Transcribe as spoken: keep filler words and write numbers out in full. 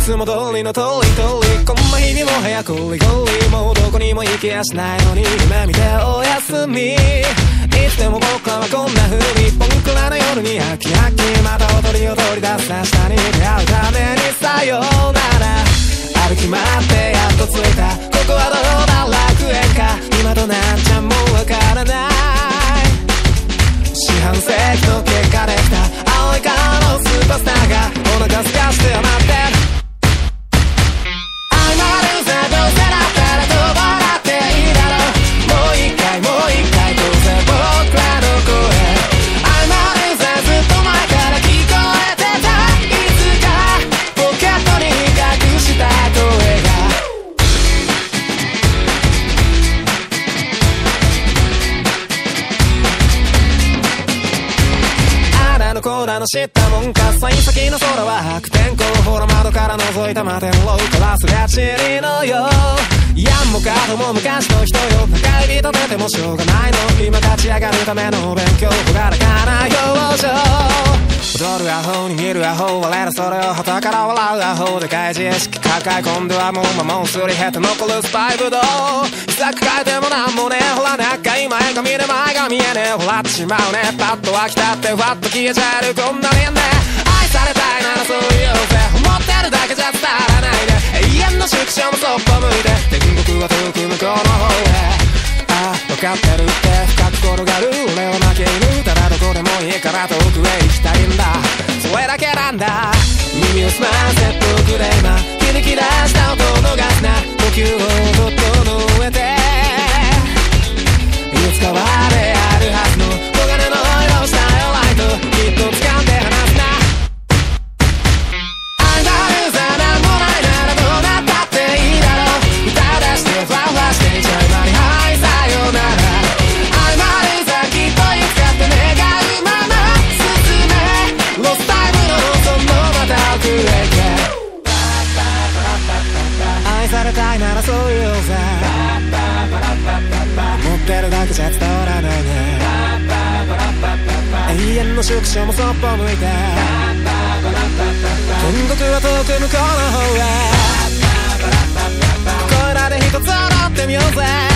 つも通りの通り通り、こんな日々も早くリゴリ、もうどこにも行きやしないのに夢見ておやすみ。いつでも僕らはこんな風に僕らの夜にハキハキ、また踊りを取り出す明日に出会うためにさようなら。歩き回ってやっと着いた、ここはどうだ楽園か、今となっちゃもうわからない。四半世紀の結果できた青い顔のスーパースターがお腹すかして余ってる。I'm a loser、どうせだったら飛ばなっていいだろう。もう一回もう一回どうせ僕らの声。 I'm a loser、ずっと前から聞こえてた。いつかポケットに隠した声がのコーナーの知ったもんか。幸先の空は白天候、ほら窓から覗いた摩天楼からすれちりのよう。やんもかとも昔の人よ、中指立ててもしょうがないの、今立ち上がるための勉強、ほがらかな表情。踊るアホに見るアホ、我らそれを旗から笑うアホ、でかい自意識抱え込んではもう魔物すり減って残るスパイブドウ。さく変えてもなんもねえ、ほら中今絵が見れ前が見えねえ、ほらってしまうね、パッと飽きたってふわっと消えちゃえるこんなにね。愛されたいならそう言おうぜ、思ってるだけじゃ伝わらないで、永遠の縮小もそっぽ向いて天国は遠く向こうの方へ。ああ分かってるって深く転がる俺は負け犬、ただどこでもいいから遠くへ行きたいんだ、それだけなんだ。耳を澄ませ僕で今響き出した音を逃すな、呼吸を整えていつかはであるはずの黄金の色したよライト、きっと掴んで離すな。アンダールーザーなんもないならどうなったっていいだろう、歌を出してファンファンしていちゃう間にはいさようなら。アイマールーザーきっといつかって願うまま進め、ロスタイムのそのまた奥へ行け。愛されたいならそう言おうぜ、持ってるだけじゃ伝わらないね、永遠の縮小もそっぽ向いて天国は遠く向こうの方へ。ここらで一つ踊ってみようぜ。